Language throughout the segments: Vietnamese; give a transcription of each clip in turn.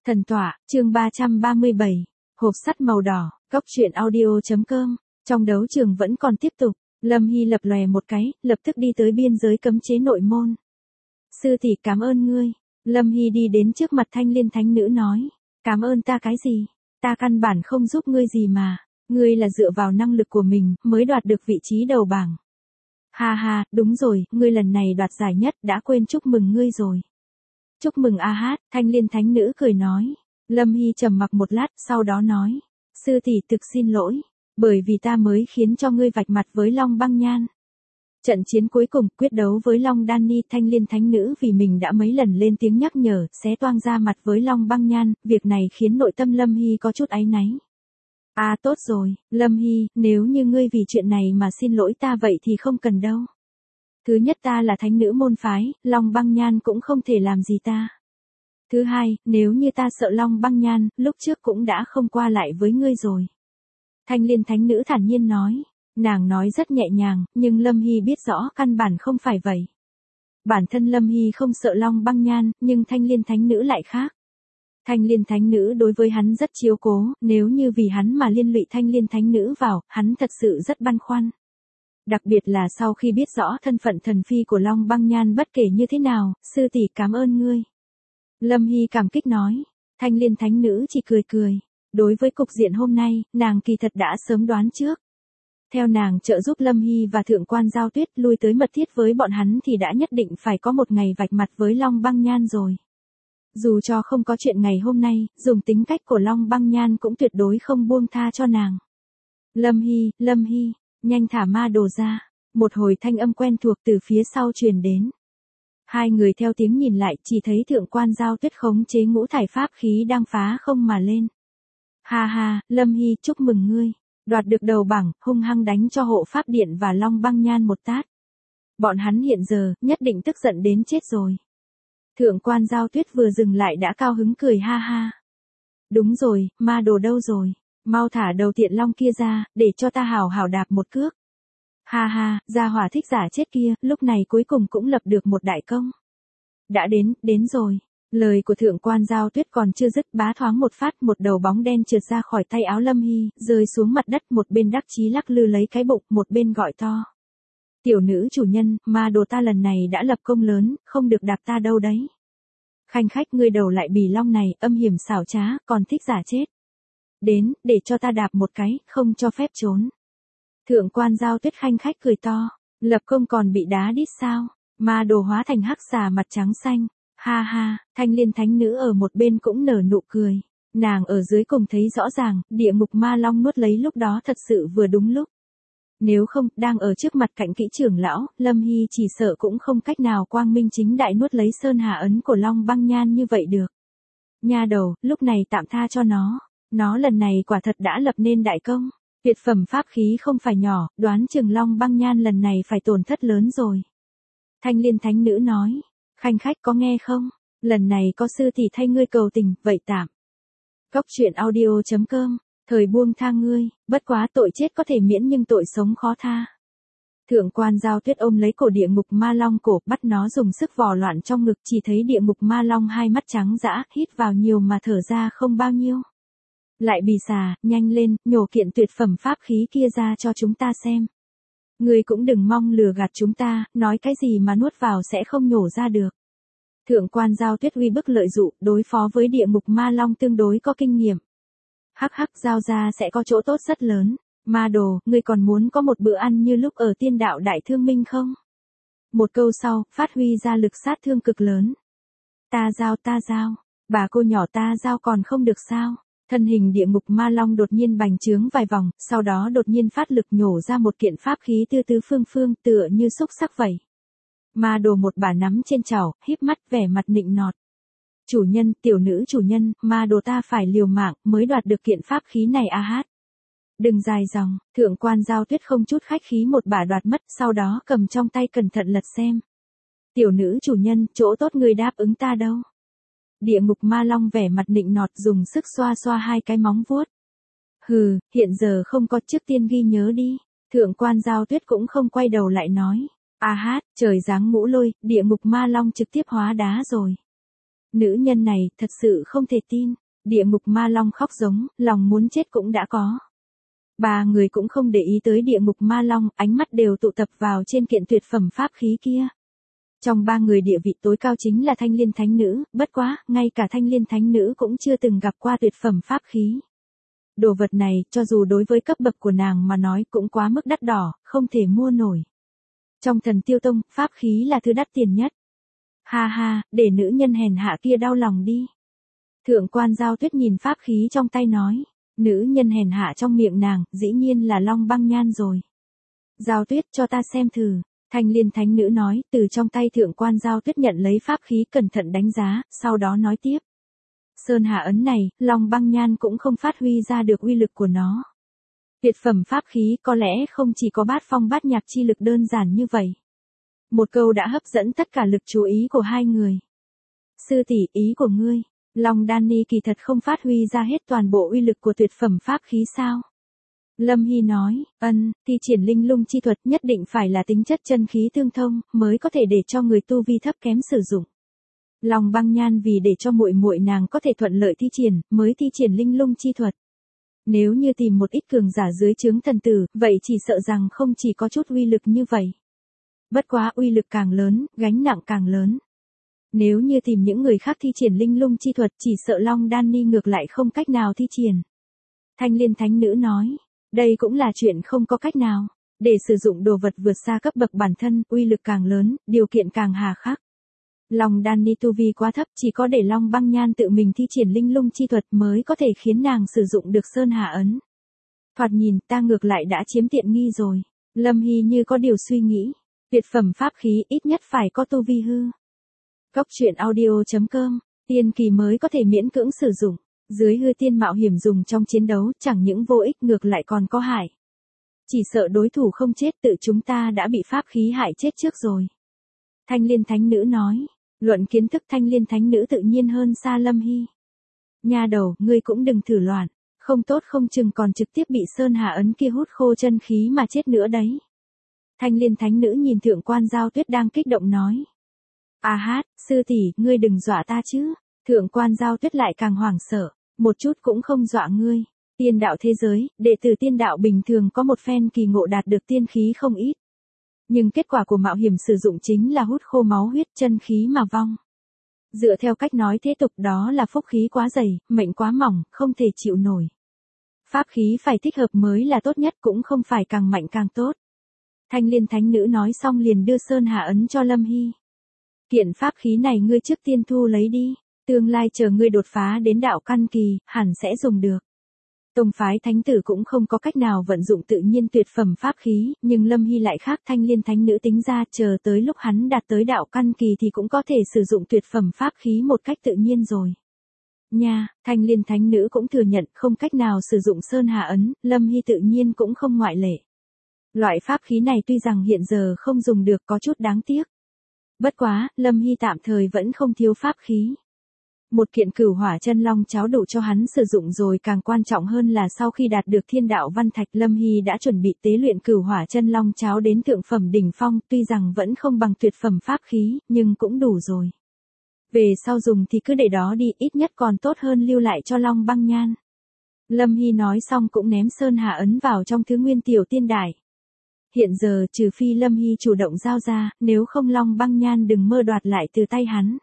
Thần tọa, chương 337, hộp sắt màu đỏ, góc truyện audio.com. Trong đấu trường vẫn còn tiếp tục, Lâm Hy lập lòe một cái, lập tức đi tới biên giới cấm chế nội môn. Sư tỷ cảm ơn ngươi. Lâm Hy đi đến trước mặt Thanh Liên Thánh Nữ nói, cảm ơn ta cái gì? Ta căn bản không giúp ngươi gì mà. Ngươi là dựa vào năng lực của mình mới đoạt được vị trí đầu bảng. Ha ha, đúng rồi, ngươi lần này đoạt giải nhất, đã quên chúc mừng ngươi rồi. Chúc mừng a hát, Thanh Liên Thánh Nữ cười nói. Lâm Hy trầm mặc một lát, sau đó nói, sư tỷ thực xin lỗi, bởi vì ta mới khiến cho ngươi vạch mặt với Long Băng Nhan. Trận chiến cuối cùng quyết đấu với Long Đan Ni, Thanh Liên Thánh Nữ vì mình đã mấy lần lên tiếng nhắc nhở, xé toang ra mặt với Long Băng Nhan, việc này khiến nội tâm Lâm Hy có chút áy náy. À tốt rồi, Lâm Hy, nếu như ngươi vì chuyện này mà xin lỗi ta vậy thì không cần đâu. Thứ nhất ta là thánh nữ môn phái, Long Băng Nhan cũng không thể làm gì ta. Thứ hai, nếu như ta sợ Long Băng Nhan, lúc trước cũng đã không qua lại với ngươi rồi. Thanh Liên Thánh Nữ thản nhiên nói. Nàng nói rất nhẹ nhàng, nhưng Lâm Hy biết rõ căn bản không phải vậy. Bản thân Lâm Hy không sợ Long Băng Nhan, nhưng Thanh Liên Thánh Nữ lại khác. Thanh Liên Thánh Nữ đối với hắn rất chiếu cố, nếu như vì hắn mà liên lụy Thanh Liên Thánh Nữ vào, hắn thật sự rất băn khoăn. Đặc biệt là sau khi biết rõ thân phận thần phi của Long Băng Nhan bất kể như thế nào, sư tỷ cảm ơn ngươi. Lâm Hy cảm kích nói, Thanh Liên Thánh Nữ chỉ cười cười. Đối với cục diện hôm nay, nàng kỳ thật đã sớm đoán trước. Theo nàng trợ giúp Lâm Hy và Thượng Quan Giao Tuyết lui tới mật thiết với bọn hắn thì đã nhất định phải có một ngày vạch mặt với Long Băng Nhan rồi. Dù cho không có chuyện ngày hôm nay, dùng tính cách của Long Băng Nhan cũng tuyệt đối không buông tha cho nàng. Lâm Hy, nhanh thả ma đồ ra. Một hồi thanh âm quen thuộc từ phía sau truyền đến. Hai người theo tiếng nhìn lại chỉ thấy Thượng Quan Giao Tuyết khống chế ngũ thải pháp khí đang phá không mà lên. Ha ha, Lâm Hy chúc mừng ngươi. Đoạt được đầu bảng, hung hăng đánh cho hộ pháp điện và Long Băng Nhan một tát. Bọn hắn hiện giờ, nhất định tức giận đến chết rồi. Thượng Quan Giao Tuyết vừa dừng lại đã cao hứng cười ha ha. Đúng rồi, ma đồ đâu rồi? Mau thả đầu tiện long kia ra, để cho ta hào hào đạp một cước. Ha ha, gia hỏa thích giả chết kia, lúc này cuối cùng cũng lập được một đại công. Đã đến rồi. Lời của Thượng Quan Giao Tuyết còn chưa dứt, bá thoáng một phát, một đầu bóng đen trượt ra khỏi tay áo Lâm Hy, rơi xuống mặt đất, một bên đắc chí lắc lư lấy cái bụng, một bên gọi to. Tiểu nữ chủ nhân, ma đồ ta lần này đã lập công lớn, không được đạp ta đâu đấy. Khanh khách ngươi đầu lại bì long này, âm hiểm xảo trá, còn thích giả chết. Đến, để cho ta đạp một cái, không cho phép trốn. Thượng Quan Giao Tuyết khanh khách cười to, lập công còn bị đá đít sao, ma đồ hóa thành hắc xà mặt trắng xanh. Ha ha, Thanh Liên Thánh Nữ ở một bên cũng nở nụ cười. Nàng ở dưới cùng thấy rõ ràng, địa ngục ma long nuốt lấy lúc đó thật sự vừa đúng lúc. Nếu không, đang ở trước mặt cạnh kỹ trưởng lão, Lâm Hy chỉ sợ cũng không cách nào quang minh chính đại nuốt lấy sơn hà ấn của Long Băng Nhan như vậy được. Nha đầu, lúc này tạm tha cho nó. Nó lần này quả thật đã lập nên đại công. Tuyệt phẩm pháp khí không phải nhỏ, đoán chừng Long Băng Nhan lần này phải tổn thất lớn rồi. Thanh Liên Thánh Nữ nói. Khanh khách có nghe không? Lần này có sư tỷ thay ngươi cầu tình, vậy tạm. Góc truyện audio.com, thời buông tha ngươi, bất quá tội chết có thể miễn nhưng tội sống khó tha. Thượng Quan Giao Tuyết ôm lấy cổ địa ngục ma long cổ, bắt nó dùng sức vò loạn trong ngực, chỉ thấy địa ngục ma long hai mắt trắng dã, hít vào nhiều mà thở ra không bao nhiêu. Lại bì xà, nhanh lên, nhổ kiện tuyệt phẩm pháp khí kia ra cho chúng ta xem. Ngươi cũng đừng mong lừa gạt chúng ta, nói cái gì mà nuốt vào sẽ không nhổ ra được. Thượng Quan Giao Tuyết uy bức lợi dụ, đối phó với địa ngục ma long tương đối có kinh nghiệm. Hắc hắc, giao ra sẽ có chỗ tốt rất lớn. Ma đồ, ngươi còn muốn có một bữa ăn như lúc ở Tiên Đạo Đại Thương Minh không? Một câu sau, phát huy ra lực sát thương cực lớn. Ta giao, bà cô nhỏ ta giao còn không được sao? Thân hình địa ngục ma long đột nhiên bành trướng vài vòng, sau đó đột nhiên phát lực nhổ ra một kiện pháp khí tứ tứ phương phương tựa như xúc sắc vậy. Ma đồ một bà nắm trên chảo, híp mắt vẻ mặt nịnh nọt. Chủ nhân, tiểu nữ chủ nhân, ma đồ ta phải liều mạng mới đoạt được kiện pháp khí này a hát. Đừng dài dòng, Thượng Quan Giao Tuyết không chút khách khí một bà đoạt mất, sau đó cầm trong tay cẩn thận lật xem. Tiểu nữ chủ nhân, chỗ tốt người đáp ứng ta đâu? Địa ngục ma long vẻ mặt nịnh nọt dùng sức xoa xoa hai cái móng vuốt. Hừ, hiện giờ không có, trước tiên ghi nhớ đi. Thượng Quan Giao Tuyết cũng không quay đầu lại nói. A hát, trời giáng ngũ lôi, địa ngục ma long trực tiếp hóa đá rồi. Nữ nhân này thật sự không thể tin. Địa ngục ma long khóc giống, lòng muốn chết cũng đã có. Ba người cũng không để ý tới địa ngục ma long, ánh mắt đều tụ tập vào trên kiện tuyệt phẩm pháp khí kia. Trong ba người địa vị tối cao chính là Thanh Liên Thánh Nữ, bất quá, ngay cả Thanh Liên Thánh Nữ cũng chưa từng gặp qua tuyệt phẩm pháp khí. Đồ vật này, cho dù đối với cấp bậc của nàng mà nói cũng quá mức đắt đỏ, không thể mua nổi. Trong Thần Tiêu Tông, pháp khí là thứ đắt tiền nhất. Ha ha, để nữ nhân hèn hạ kia đau lòng đi. Thượng quan Giao Tuyết nhìn pháp khí trong tay nói. Nữ nhân hèn hạ trong miệng nàng, dĩ nhiên là Long Băng Nhan rồi. Giao Tuyết cho ta xem thử. Thanh Liên Thánh Nữ nói, từ trong tay thượng quan Giao Tuyết nhận lấy pháp khí cẩn thận đánh giá, sau đó nói tiếp. Sơn Hà ấn này, Long Băng Nhan cũng không phát huy ra được uy lực của nó. Tuyệt phẩm pháp khí có lẽ không chỉ có bát phong bát nhạc chi lực đơn giản như vậy. Một câu đã hấp dẫn tất cả lực chú ý của hai người. Sư tỷ, ý của ngươi, Long Đan Ni kỳ thật không phát huy ra hết toàn bộ uy lực của tuyệt phẩm pháp khí sao? Lâm Hy nói, thi triển linh lung chi thuật nhất định phải là tính chất chân khí tương thông, mới có thể để cho người tu vi thấp kém sử dụng. Long Băng Nhan vì để cho muội muội nàng có thể thuận lợi thi triển, mới thi triển linh lung chi thuật. Nếu như tìm một ít cường giả dưới trướng thần tử, vậy chỉ sợ rằng không chỉ có chút uy lực như vậy. Bất quá uy lực càng lớn, gánh nặng càng lớn. Nếu như tìm những người khác thi triển linh lung chi thuật, chỉ sợ Long Đan Ni ngược lại không cách nào thi triển. Thanh Liên Thánh Nữ nói, đây cũng là chuyện không có cách nào. Để sử dụng đồ vật vượt xa cấp bậc bản thân, uy lực càng lớn, điều kiện càng hà khắc. Long Đan Ni tu vi quá thấp, chỉ có để Long Băng Nhan tự mình thi triển linh lung chi thuật mới có thể khiến nàng sử dụng được Sơn Hà ấn. Thoạt nhìn, ta ngược lại đã chiếm tiện nghi rồi. Lâm Hy như có điều suy nghĩ. Tuyệt phẩm pháp khí ít nhất phải có tu vi hư. Cốc truyện audio.com, tiên kỳ mới có thể miễn cưỡng sử dụng. Dưới hư tiên mạo hiểm dùng trong chiến đấu, chẳng những vô ích ngược lại còn có hại. Chỉ sợ đối thủ không chết, tự chúng ta đã bị pháp khí hại chết trước rồi. Thanh Liên Thánh Nữ nói, luận kiến thức Thanh Liên Thánh Nữ tự nhiên hơn xa Lâm Hy. Nha đầu, ngươi cũng đừng thử loạn, không tốt không chừng còn trực tiếp bị Sơn Hà ấn kia hút khô chân khí mà chết nữa đấy. Thanh Liên Thánh Nữ nhìn thượng quan Giao Tuyết đang kích động nói. À hát, sư tỷ, ngươi đừng dọa ta chứ. Thượng quan Giao Tuyết lại càng hoảng sợ, một chút cũng không dọa ngươi. Tiên đạo thế giới, đệ tử tiên đạo bình thường có một phen kỳ ngộ đạt được tiên khí không ít. Nhưng kết quả của mạo hiểm sử dụng chính là hút khô máu huyết chân khí mà vong. Dựa theo cách nói thế tục đó là phúc khí quá dày, mệnh quá mỏng, không thể chịu nổi. Pháp khí phải thích hợp mới là tốt nhất, cũng không phải càng mạnh càng tốt. Thanh Liên Thánh Nữ nói xong liền đưa Sơn Hà ấn cho Lâm Hy. Kiện pháp khí này ngươi trước tiên thu lấy đi, tương lai chờ ngươi đột phá đến đạo căn kỳ, hẳn sẽ dùng được. Tông phái thánh tử cũng không có cách nào vận dụng tự nhiên tuyệt phẩm pháp khí, nhưng Lâm Hy lại khác. Thanh Liên Thánh Nữ tính ra chờ tới lúc hắn đạt tới đạo căn kỳ thì cũng có thể sử dụng tuyệt phẩm pháp khí một cách tự nhiên rồi. Nha, Thanh Liên Thánh Nữ cũng thừa nhận không cách nào sử dụng Sơn Hà ấn, Lâm Hy tự nhiên cũng không ngoại lệ. Loại pháp khí này tuy rằng hiện giờ không dùng được có chút đáng tiếc. Bất quá, Lâm Hy tạm thời vẫn không thiếu pháp khí. Một kiện Cửu Hỏa Chân Long cháo đủ cho hắn sử dụng rồi, càng quan trọng hơn là sau khi đạt được Thiên Đạo Văn Thạch, Lâm Hy đã chuẩn bị tế luyện Cửu Hỏa Chân Long cháo đến thượng phẩm đỉnh phong, tuy rằng vẫn không bằng tuyệt phẩm pháp khí, nhưng cũng đủ rồi. Về sau dùng thì cứ để đó đi, ít nhất còn tốt hơn lưu lại cho Long Băng Nhan. Lâm Hy nói xong cũng ném Sơn Hà ấn vào trong Thứ Nguyên Tiểu Tiên Đài. Hiện giờ trừ phi Lâm Hy chủ động giao ra, nếu không Long Băng Nhan đừng mơ đoạt lại từ tay hắn.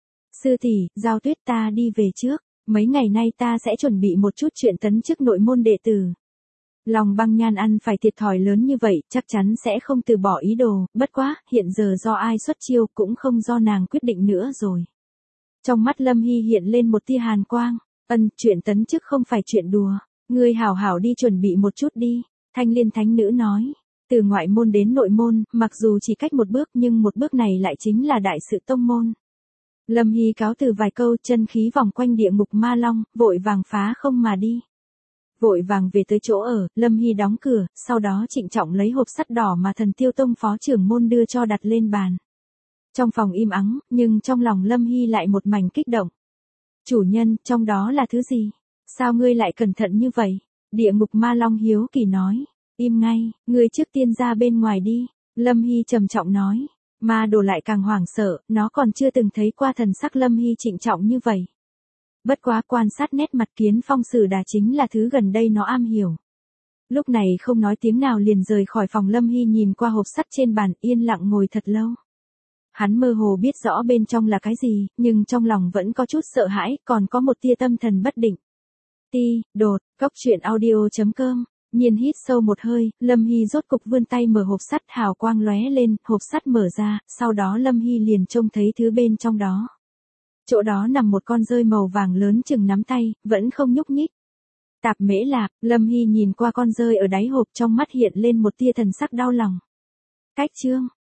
Sư tỷ, Giao Tuyết, ta đi về trước, mấy ngày nay ta sẽ chuẩn bị một chút chuyện tấn chức nội môn đệ tử. Long Băng Nhan ăn phải thiệt thòi lớn như vậy, chắc chắn sẽ không từ bỏ ý đồ, bất quá, hiện giờ do ai xuất chiêu cũng không do nàng quyết định nữa rồi. Trong mắt Lâm Hy hiện lên một tia hàn quang, chuyện tấn chức không phải chuyện đùa, ngươi hảo hảo đi chuẩn bị một chút đi, Thanh Liên Thánh Nữ nói. Từ ngoại môn đến nội môn, mặc dù chỉ cách một bước nhưng một bước này lại chính là đại sự tông môn. Lâm Hy cáo từ vài câu, chân khí vòng quanh địa ngục ma long, vội vàng phá không mà đi. Vội vàng về tới chỗ ở, Lâm Hy đóng cửa, sau đó trịnh trọng lấy hộp sắt đỏ mà Thần Tiêu Tông phó trưởng môn đưa cho đặt lên bàn. Trong phòng im ắng, nhưng trong lòng Lâm Hy lại một mảnh kích động. Chủ nhân, trong đó là thứ gì? Sao ngươi lại cẩn thận như vậy? Địa ngục ma long hiếu kỳ nói. Im ngay, ngươi trước tiên ra bên ngoài đi. Lâm Hy trầm trọng nói. Ma Đồ lại càng hoảng sợ, nó còn chưa từng thấy qua thần sắc Lâm Hy trịnh trọng như vậy. Bất quá quan sát nét mặt Kiến Phong Sử Đà chính là thứ gần đây nó am hiểu. Lúc này không nói tiếng nào liền rời khỏi phòng. Lâm Hy nhìn qua hộp sắt trên bàn, yên lặng ngồi thật lâu. Hắn mơ hồ biết rõ bên trong là cái gì, nhưng trong lòng vẫn có chút sợ hãi, còn có một tia tâm thần bất định. Đột, Cốc Truyện Audio.com. Nhiên hít sâu một hơi, Lâm Hy rốt cục vươn tay mở hộp sắt, hào quang lóe lên, hộp sắt mở ra, sau đó Lâm Hy liền trông thấy thứ bên trong đó. Chỗ đó nằm một con dơi màu vàng lớn chừng nắm tay, vẫn không nhúc nhích. Tạp Mễ Lạc, Lâm Hy nhìn qua con dơi ở đáy hộp, trong mắt hiện lên một tia thần sắc đau lòng. Cách chương